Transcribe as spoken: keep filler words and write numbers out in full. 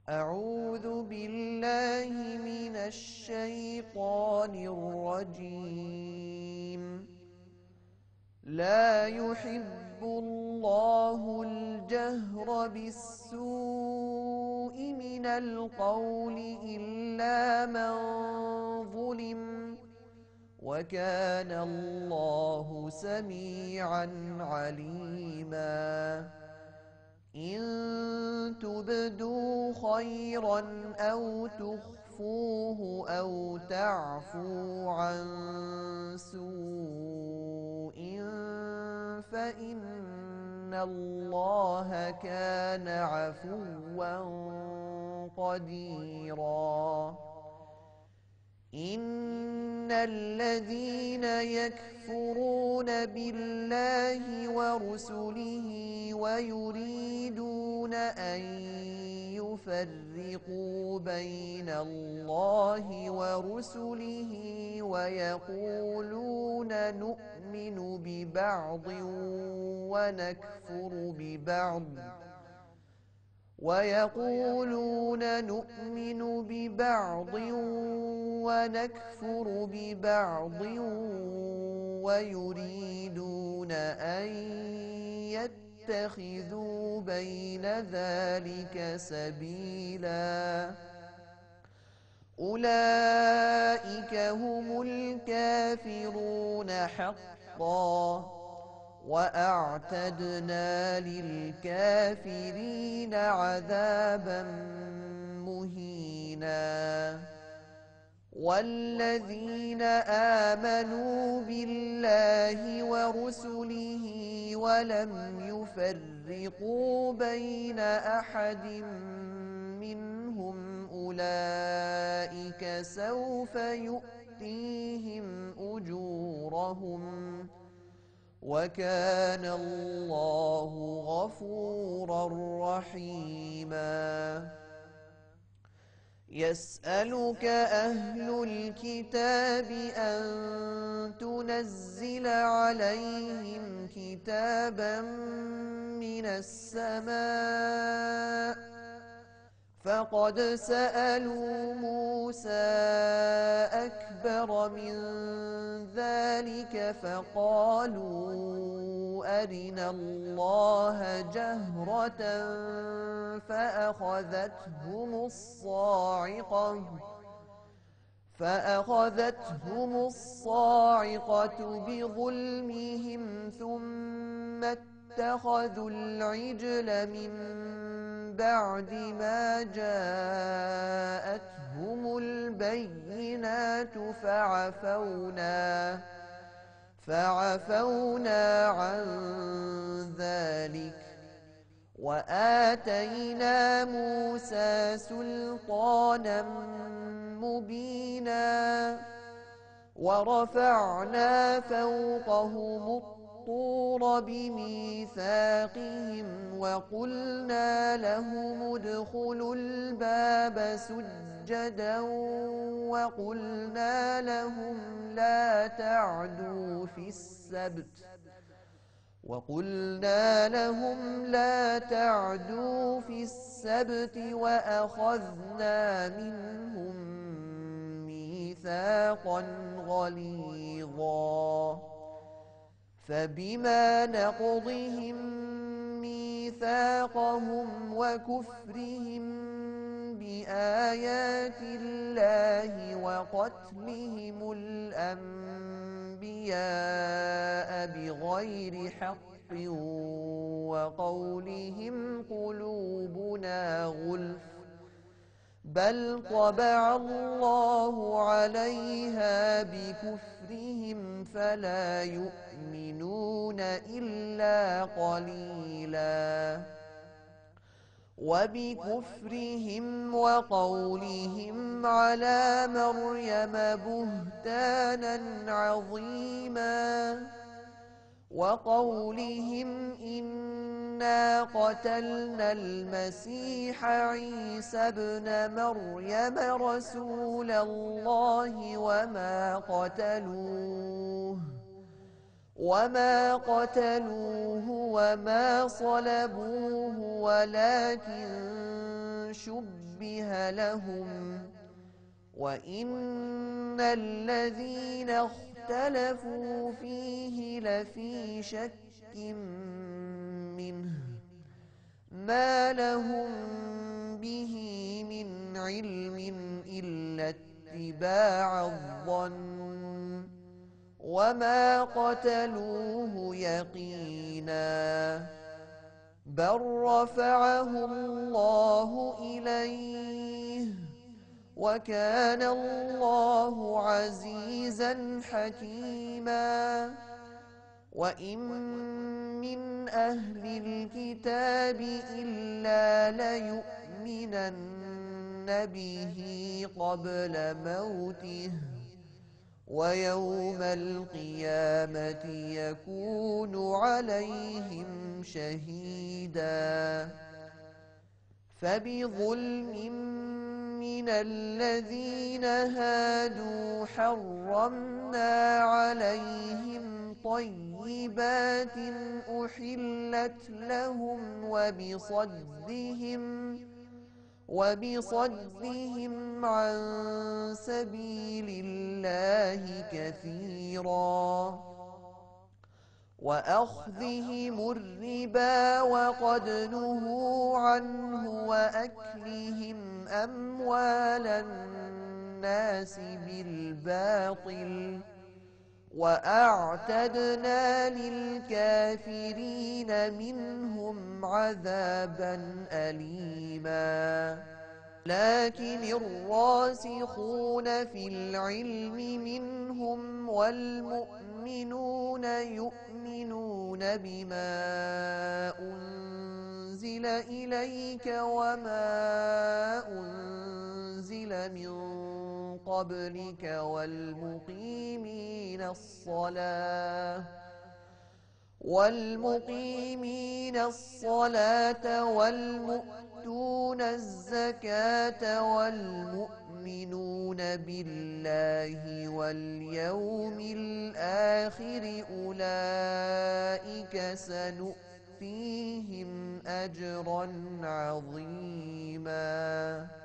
أعوذ بالله من الشيطان الرجيم. لا يحب الله الجهر بالسوء من القول إلا من ظلم، وكان الله سميعا عليما. إن تبدوا خيرا أو تخفوه أو تعفوا عن سوء فإن الله كان عفوا قديرا. إن الذين يكفرون بالله ورسله ويريدون أن يفرقوا بين الله ورسله ويقولون نؤمن ببعض ونكفر ببعض ويقولون نؤمن ببعض ونكفر ببعض ويريدون أن يتخذوا بين ذلك سبيلا. أولئك هم الكافرون حقا، وأعتدنا للكافرين عذابا مهينا. والذين آمنوا بالله ورسله ولم يفرقوا بين أحد منهم أولئك سوف يؤتيهم أجورهم، وكان الله غفورا رحيما. يسألك أهل الكتاب أن تنزل عليهم كتابا من السماء، فقد سألوا موسى أكبر من ذلك فقالوا أرنا الله جهرة فأخذتهم الصاعقة فأخذتهم الصاعقة بظلمهم ثم اتخذوا العجل من بعد ما جاءتهم البينات فعفونا فعفونا عن ذلك، وآتينا موسى سلطانا مبينا. ورفعنا فوقهم الطور بميثاقهم وقلنا لهم ادخلوا الباب سجدا وقلنا لهم لا تعدوا في السبت وقلنا لهم لا تعدوا في السبت وأخذنا منهم ميثاقا غليظا. فبما نقضهم ميثاقهم وكفرهم بآيات الله وقتلهم الأنبياء بغير حق وقولهم قلوبنا غلف بل طبع الله عليها بكفرهم فلا يؤمنون إلا قليلا. وبكفرهم وقولهم على مريم بهتانا عظيما وقولهم إنا قتلنا المسيح عيسى ابن مريم رسول الله وما قتلوه وما قتلوه وما صلبوه ولكن شُبِّهَ لَهُمْ وَإِنَّ الَّذِينَ اخْتَلَفُوا فِيهِ لَفِي شَكٍّ مِّنْهُ مَا لَهُم بِهِ مِنْ عِلْمٍ إِلَّا اتِّبَاعَ الظَّنِّ وَمَا قَتَلُوهُ يَقِينًا بَل رَّفَعَهُ اللَّهُ إِلَيْهِ وَكَانَ اللَّهُ عَزِيزًا حَكِيمًا وَإِن مِّنْ أَهْلِ الْكِتَابِ إِلَّا لَيُؤْمِنَنَّ بِهِ قَبْلَ مَوْتِهِ وَيَوْمَ الْقِيَامَةِ يَكُونُ عَلَيْهِمْ شَهِيدًا فَبِظُلْمٍ مِّنَ الَّذِينَ هَادُوا حَرَّمْنَا عَلَيْهِمْ طَيِّبَاتٍ أُحِلَّتْ لَهُمْ وَبِصَدِّهِمْ وَبِصَدِّهِمْ عَن سَبِيلِ اللَّهِ كَثِيرًا وَأَخْذِهِمُ الرِّبَا وَقَدْ نُهُوا عَنْهُ وَأَكْلِهِمْ أَمْوَالَ النَّاسِ بِالْبَاطِلِ وَأَعْتَدْنَا لِلْكَافِرِينَ مِنْهُمْ عَذَابًا أَلِيمًا لكن الراسخون في العلم منهم والمؤمنون يؤمنون بما أنزل إليك وما أنزل من قبلك والمقيمين الصلاة والمقيمين الصلاة والمؤتون الزكاة والمؤمنون بالله واليوم الآخر أولئك سنؤتيهم أجرا عظيما.